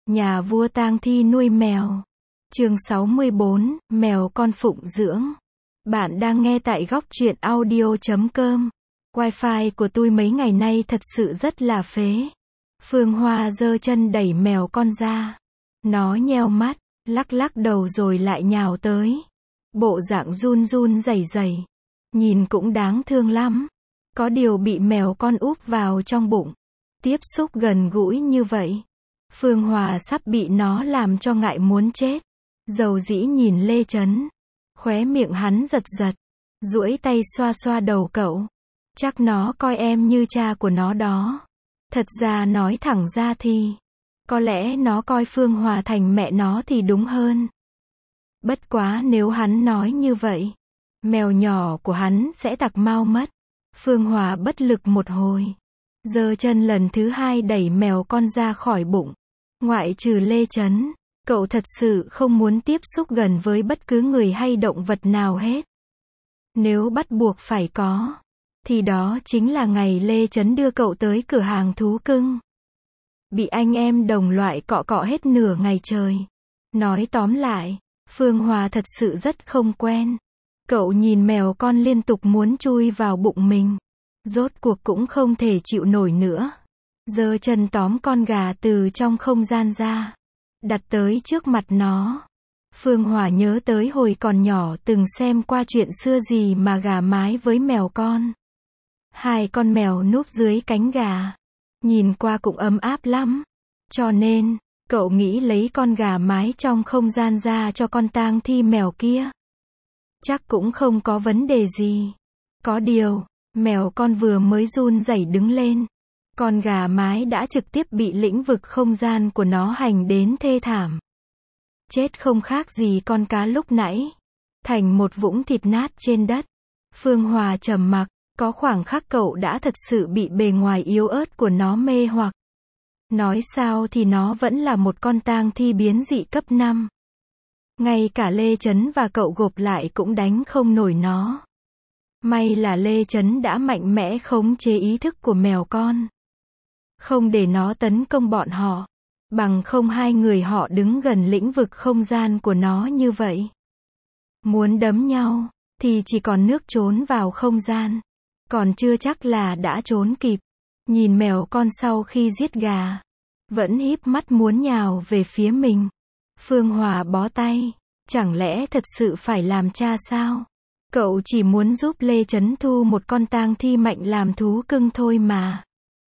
Nhà vua tang thi nuôi mèo. Chương 64, mèo con phụng dưỡng. Bạn đang nghe tại góc truyện audio.com. Wi-Fi của tôi mấy ngày nay thật sự rất là phế. Phương Hoa giơ chân đẩy mèo con ra. Nó nheo mắt, lắc lắc đầu rồi lại nhào tới. Bộ dạng run run rẩy rẩy. Nhìn cũng đáng thương lắm. Có điều bị mèo con úp vào trong bụng. Tiếp xúc gần gũi như vậy. Phương Hòa sắp bị nó làm cho ngại muốn chết. Dầu dĩ nhìn Lê Chấn. Khóe miệng hắn giật giật. Duỗi tay xoa xoa đầu cậu. Chắc nó coi em như cha của nó đó. Thật ra nói thẳng ra thì có lẽ nó coi Phương Hòa thành mẹ nó thì đúng hơn. Bất quá nếu hắn nói như vậy, mèo nhỏ của hắn sẽ tặc mau mất. Phương Hòa bất lực một hồi. Giơ chân lần thứ hai đẩy mèo con ra khỏi bụng. Ngoại trừ Lê Chấn, cậu thật sự không muốn tiếp xúc gần với bất cứ người hay động vật nào hết. Nếu bắt buộc phải có, thì đó chính là ngày Lê Chấn đưa cậu tới cửa hàng thú cưng. Bị anh em đồng loại cọ cọ hết nửa ngày trời. Nói tóm lại, Phương Hòa thật sự rất không quen. Cậu nhìn mèo con liên tục muốn chui vào bụng mình. Rốt cuộc cũng không thể chịu nổi nữa. Giơ chân tóm con gà từ trong không gian ra. Đặt tới trước mặt nó. Phương Hòa nhớ tới hồi còn nhỏ từng xem qua chuyện xưa gì mà gà mái với mèo con. Hai con mèo núp dưới cánh gà. Nhìn qua cũng ấm áp lắm. Cho nên, cậu nghĩ lấy con gà mái trong không gian ra cho con tang thi mèo kia. Chắc cũng không có vấn đề gì. Có điều, mèo con vừa mới run rẩy đứng lên. Con gà mái đã trực tiếp bị lĩnh vực không gian của nó hành đến thê thảm. Chết không khác gì con cá lúc nãy. Thành một vũng thịt nát trên đất. Phương Hòa trầm mặc, có khoảng khắc cậu đã thật sự bị bề ngoài yếu ớt của nó mê hoặc. Nói sao thì nó vẫn là một con tang thi biến dị cấp 5. Ngay cả Lê Chấn và cậu gộp lại cũng đánh không nổi nó. May là Lê Chấn đã mạnh mẽ khống chế ý thức của mèo con. Không để nó tấn công bọn họ. Bằng không hai người họ đứng gần lĩnh vực không gian của nó như vậy. Muốn đấm nhau, thì chỉ còn nước trốn vào không gian. Còn chưa chắc là đã trốn kịp. Nhìn mèo con sau khi giết gà. Vẫn híp mắt muốn nhào về phía mình. Phương Hòa bó tay. Chẳng lẽ thật sự phải làm cha sao? Cậu chỉ muốn giúp Lê Chấn thu một con tang thi mạnh làm thú cưng thôi mà.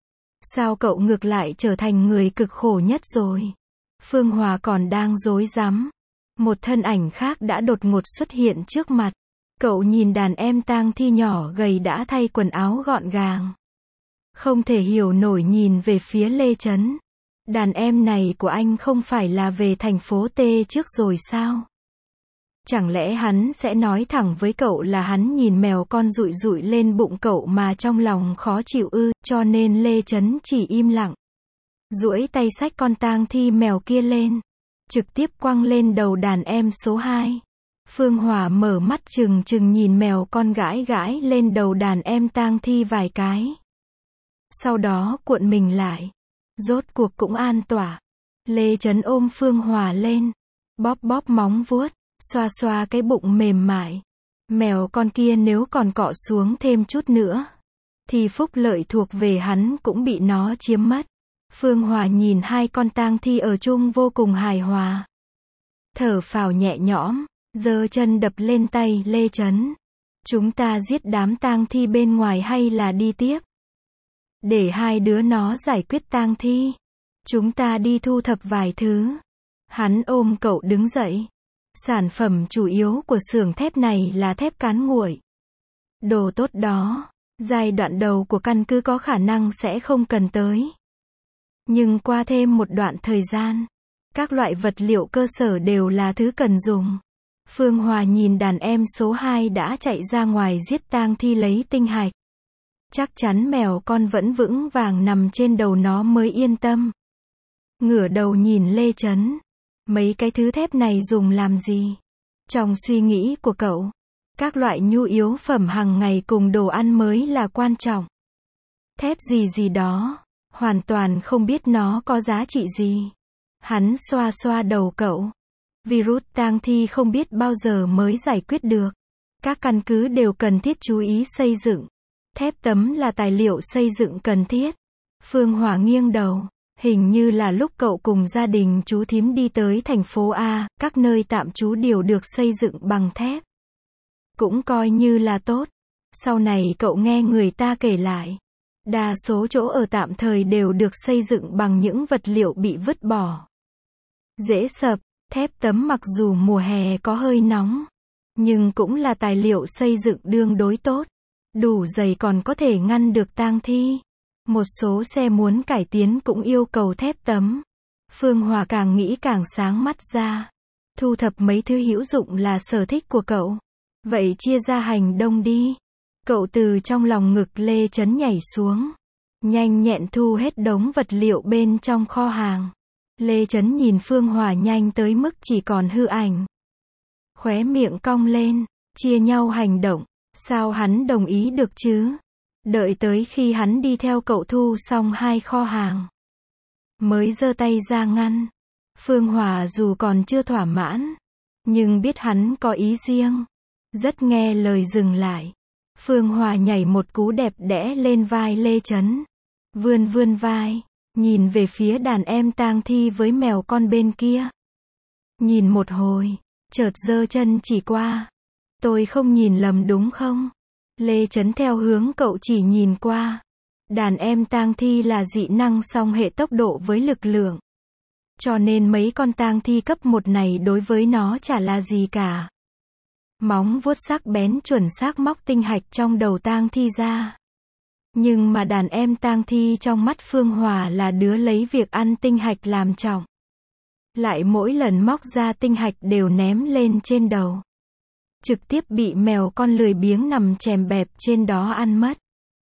Sao cậu ngược lại trở thành người cực khổ nhất rồi? Phương Hòa còn đang rối rắm. Một thân ảnh khác đã đột ngột xuất hiện trước mặt. Cậu nhìn đàn em tang thi nhỏ gầy đã thay quần áo gọn gàng. Không thể hiểu nổi nhìn về phía Lê Chấn. Đàn em này của anh không phải là về thành phố T trước rồi sao? Chẳng lẽ hắn sẽ nói thẳng với cậu là hắn nhìn mèo con dụi dụi lên bụng cậu mà trong lòng khó chịu ư, cho nên Lê Chấn chỉ im lặng. Duỗi tay xách con tang thi mèo kia lên. Trực tiếp quăng lên đầu đàn em số 2. Phương Hòa mở mắt trừng trừng nhìn mèo con gãi gãi lên đầu đàn em tang thi vài cái. Sau đó cuộn mình lại. Rốt cuộc cũng an tỏa. Lê Chấn ôm Phương Hòa lên. Bóp bóp móng vuốt. Xoa xoa cái bụng mềm mại. Mèo con kia nếu còn cọ xuống thêm chút nữa, thì phúc lợi thuộc về hắn cũng bị nó chiếm mất. Phương Hòa nhìn hai con tang thi ở chung vô cùng hài hòa. Thở phào nhẹ nhõm, giơ chân đập lên tay Lê Chấn. Chúng ta giết đám tang thi bên ngoài hay là đi tiếp? Để hai đứa nó giải quyết tang thi. Chúng ta đi thu thập vài thứ. Hắn ôm cậu đứng dậy. Sản phẩm chủ yếu của xưởng thép này là thép cán nguội. Đồ tốt đó, giai đoạn đầu của căn cứ có khả năng sẽ không cần tới. Nhưng qua thêm một đoạn thời gian, các loại vật liệu cơ sở đều là thứ cần dùng. Phương Hòa nhìn đàn em số 2 đã chạy ra ngoài giết tang thi lấy tinh hạch. Chắc chắn mèo con vẫn vững vàng nằm trên đầu nó mới yên tâm. Ngửa đầu nhìn Lê Chấn. Mấy cái thứ thép này dùng làm gì? Trong suy nghĩ của cậu, các loại nhu yếu phẩm hàng ngày cùng đồ ăn mới là quan trọng. Thép gì gì đó, hoàn toàn không biết nó có giá trị gì. Hắn xoa xoa đầu cậu. Virus tang thi không biết bao giờ mới giải quyết được. Các căn cứ đều cần thiết chú ý xây dựng. Thép tấm là tài liệu xây dựng cần thiết. Phương Hòa nghiêng đầu. Hình như là lúc cậu cùng gia đình chú thím đi tới thành phố A, các nơi tạm trú đều được xây dựng bằng thép. Cũng coi như là tốt. Sau này cậu nghe người ta kể lại. Đa số chỗ ở tạm thời đều được xây dựng bằng những vật liệu bị vứt bỏ. Dễ sập, thép tấm mặc dù mùa hè có hơi nóng, nhưng cũng là tài liệu xây dựng tương đối tốt. Đủ dày còn có thể ngăn được tang thi. Một số xe muốn cải tiến cũng yêu cầu thép tấm. Phương Hòa càng nghĩ càng sáng mắt ra. Thu thập mấy thứ hữu dụng là sở thích của cậu. Vậy chia ra hành động đi. Cậu từ trong lòng ngực Lê Chấn nhảy xuống. Nhanh nhẹn thu hết đống vật liệu bên trong kho hàng. Lê Chấn nhìn Phương Hòa nhanh tới mức chỉ còn hư ảnh. Khóe miệng cong lên, chia nhau hành động. Sao hắn đồng ý được chứ? Đợi tới khi hắn đi theo cậu thu xong 2 kho hàng, mới giơ tay ra ngăn. Phương Hòa dù còn chưa thỏa mãn, nhưng biết hắn có ý riêng. Rất nghe lời dừng lại. Phương Hòa nhảy một cú đẹp đẽ lên vai Lê Chấn. Vươn vai, nhìn về phía đàn em tang thi với mèo con bên kia. Nhìn một hồi, chợt giơ chân chỉ qua. Tôi không nhìn lầm đúng không? Lê Chấn theo hướng cậu chỉ nhìn qua. Đàn em tang thi là dị năng song hệ tốc độ với lực lượng. Cho nên mấy con tang thi cấp 1 này đối với nó chả là gì cả. Móng vuốt sắc bén chuẩn xác móc tinh hạch trong đầu tang thi ra. Nhưng mà đàn em tang thi trong mắt Phương Hòa là đứa lấy việc ăn tinh hạch làm trọng. Lại mỗi lần móc ra tinh hạch đều ném lên trên đầu. Trực tiếp bị mèo con lười biếng nằm chèm bẹp trên đó ăn mất.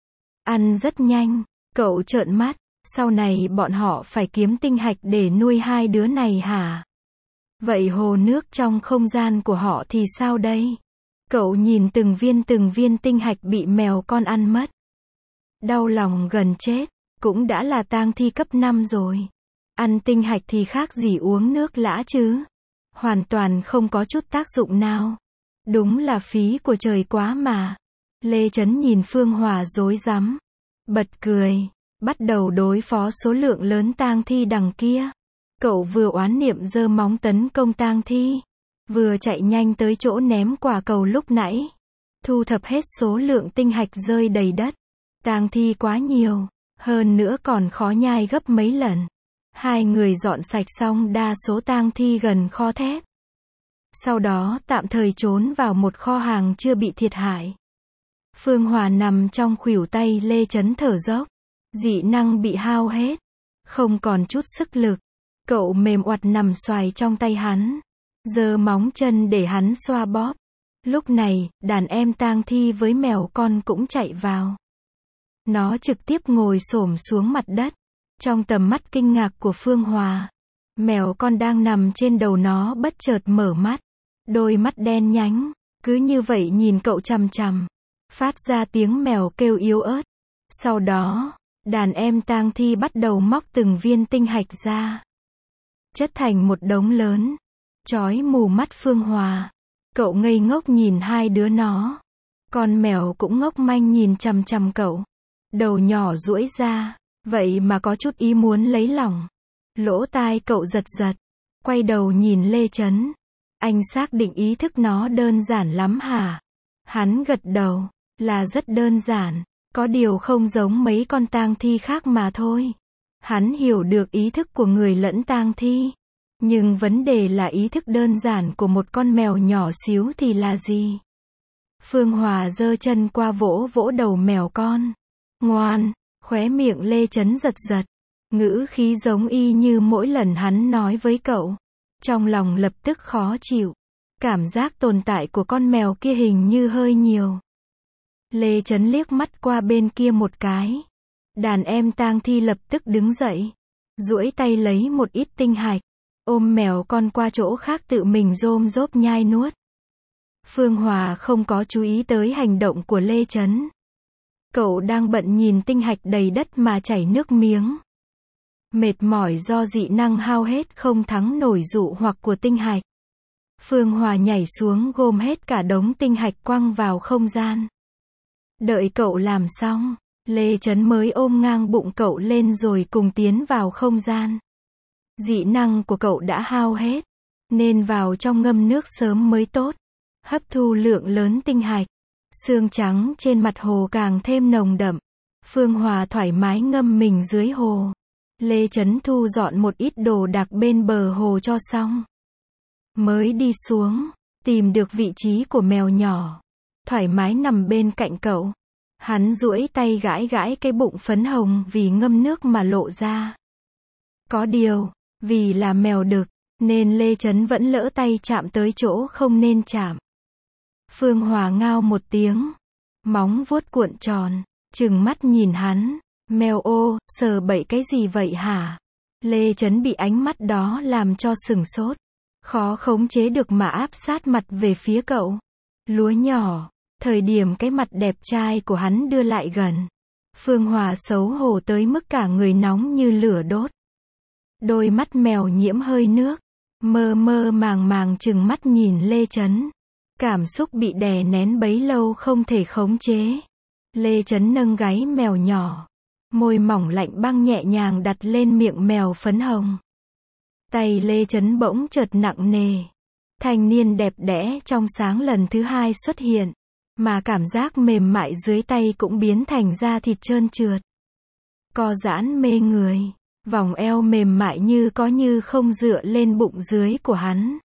Ăn rất nhanh, cậu trợn mắt, sau này bọn họ phải kiếm tinh hạch để nuôi 2 đứa này hả? Vậy hồ nước trong không gian của họ thì sao đây? Cậu nhìn từng viên tinh hạch bị mèo con ăn mất. Đau lòng gần chết, cũng đã là tang thi cấp 5 rồi. Ăn tinh hạch thì khác gì uống nước lã chứ? Hoàn toàn không có chút tác dụng nào. Đúng là phí của trời quá mà. Lê Chấn nhìn Phương Hòa rối rắm, bật cười, bắt đầu đối phó số lượng lớn tang thi đằng kia. Cậu vừa oán niệm giơ móng tấn công tang thi, vừa chạy nhanh tới chỗ ném quả cầu lúc nãy. Thu thập hết số lượng tinh hạch rơi đầy đất. Tang thi quá nhiều, hơn nữa còn khó nhai gấp mấy lần. 2 người dọn sạch xong đa số tang thi gần kho thép. Sau đó tạm thời trốn vào một kho hàng chưa bị thiệt hại. Phương Hòa nằm trong khuỷu tay Lê Chấn thở dốc. Dị năng bị hao hết, không còn chút sức lực. Cậu mềm oặt nằm xoài trong tay hắn, giơ móng chân để hắn xoa bóp. Lúc này, đàn em tang thi với mèo con cũng chạy vào. Nó trực tiếp ngồi xổm xuống mặt đất. Trong tầm mắt kinh ngạc của Phương Hòa, mèo con đang nằm trên đầu nó bất chợt mở mắt. Đôi mắt đen nhánh, cứ như vậy nhìn cậu chằm chằm. Phát ra tiếng mèo kêu yếu ớt. Sau đó, đàn em tang thi bắt đầu móc từng viên tinh hạch ra. Chất thành một đống lớn. Chói mù mắt Phương Hòa. Cậu ngây ngốc nhìn 2 đứa nó. Con mèo cũng ngốc manh nhìn chằm chằm cậu. Đầu nhỏ duỗi ra, vậy mà có chút ý muốn lấy lòng. Lỗ tai cậu giật giật. Quay đầu nhìn Lê Chấn. Anh xác định ý thức nó đơn giản lắm hả? Hắn gật đầu. Là rất đơn giản. Có điều không giống mấy con tang thi khác mà thôi. Hắn hiểu được ý thức của người lẫn tang thi. Nhưng vấn đề là ý thức đơn giản của một con mèo nhỏ xíu thì là gì? Phương Hòa giơ chân qua vỗ vỗ đầu mèo con. Ngoan, khóe miệng Lê Chấn giật giật. Ngữ khí giống y như mỗi lần hắn nói với cậu. Trong lòng lập tức khó chịu. Cảm giác tồn tại của con mèo kia hình như hơi nhiều. Lê Chấn liếc mắt qua bên kia một cái. Đàn em tang thi lập tức đứng dậy. Duỗi tay lấy một ít tinh hạch. Ôm mèo con qua chỗ khác tự mình rôm rốp nhai nuốt. Phương Hòa không có chú ý tới hành động của Lê Chấn. Cậu đang bận nhìn tinh hạch đầy đất mà chảy nước miếng. Mệt mỏi do dị năng hao hết không thắng nổi dụ hoặc của tinh hạch. Phương Hòa nhảy xuống gom hết cả đống tinh hạch quăng vào không gian. Đợi cậu làm xong, Lê Chấn mới ôm ngang bụng cậu lên rồi cùng tiến vào không gian. Dị năng của cậu đã hao hết, nên vào trong ngâm nước sớm mới tốt. Hấp thu lượng lớn tinh hạch, xương trắng trên mặt hồ càng thêm nồng đậm. Phương Hòa thoải mái ngâm mình dưới hồ. Lê Chấn thu dọn một ít đồ đạc bên bờ hồ cho xong. Mới đi xuống, tìm được vị trí của mèo nhỏ. Thoải mái nằm bên cạnh cậu. Hắn duỗi tay gãi gãi cái bụng phấn hồng vì ngâm nước mà lộ ra. Có điều, vì là mèo đực, nên Lê Chấn vẫn lỡ tay chạm tới chỗ không nên chạm. Phương Hòa ngao một tiếng, móng vuốt cuộn tròn, trừng mắt nhìn hắn. Mèo ô, sờ bậy cái gì vậy hả? Lê Chấn bị ánh mắt đó làm cho sửng sốt. Khó khống chế được mà áp sát mặt về phía cậu. Lúa nhỏ, thời điểm cái mặt đẹp trai của hắn đưa lại gần. Phương Hòa xấu hổ tới mức cả người nóng như lửa đốt. Đôi mắt mèo nhiễm hơi nước, mơ mơ màng màng trừng mắt nhìn Lê Chấn. Cảm xúc bị đè nén bấy lâu không thể khống chế. Lê Chấn nâng gáy mèo nhỏ. Môi mỏng lạnh băng nhẹ nhàng đặt lên miệng mèo phấn hồng. Tay Lê Chấn bỗng chợt nặng nề. Thanh niên đẹp đẽ trong sáng lần thứ hai xuất hiện. Mà cảm giác mềm mại dưới tay cũng biến thành da thịt trơn trượt. Co giãn mê người. Vòng eo mềm mại như có như không dựa lên bụng dưới của hắn.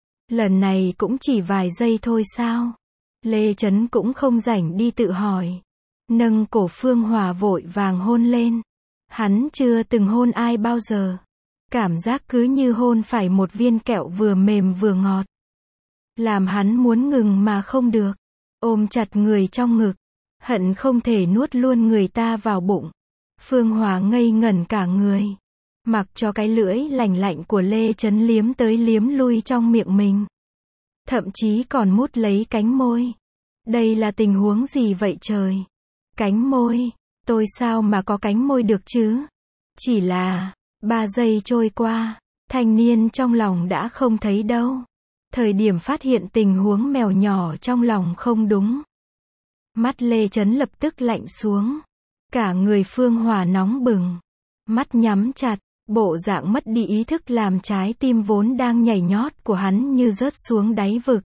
Lần này cũng chỉ vài giây thôi sao? Lê Chấn cũng không rảnh đi tự hỏi. Nâng cổ Phương Hòa vội vàng hôn lên. Hắn chưa từng hôn ai bao giờ. Cảm giác cứ như hôn phải một viên kẹo vừa mềm vừa ngọt. Làm hắn muốn ngừng mà không được. Ôm chặt người trong ngực. Hận không thể nuốt luôn người ta vào bụng. Phương Hòa ngây ngẩn cả người. Mặc cho cái lưỡi lành lạnh của Lê Chấn liếm tới liếm lui trong miệng mình. Thậm chí còn mút lấy cánh môi. Đây là tình huống gì vậy trời? Cánh môi, tôi sao mà có cánh môi được chứ? Chỉ là, 3 giây trôi qua, thanh niên trong lòng đã không thấy đâu. Thời điểm phát hiện tình huống mèo nhỏ trong lòng không đúng. Mắt Lê Chấn lập tức lạnh xuống. Cả người Phương Hòa nóng bừng. Mắt nhắm chặt, bộ dạng mất đi ý thức làm trái tim vốn đang nhảy nhót của hắn như rớt xuống đáy vực.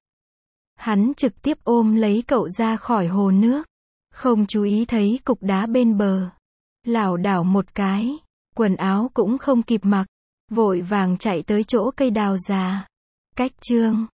Hắn trực tiếp ôm lấy cậu ra khỏi hồ nước. Không chú ý thấy cục đá bên bờ. Lảo đảo một cái, quần áo cũng không kịp mặc. Vội vàng chạy tới chỗ cây đào già. Cách chương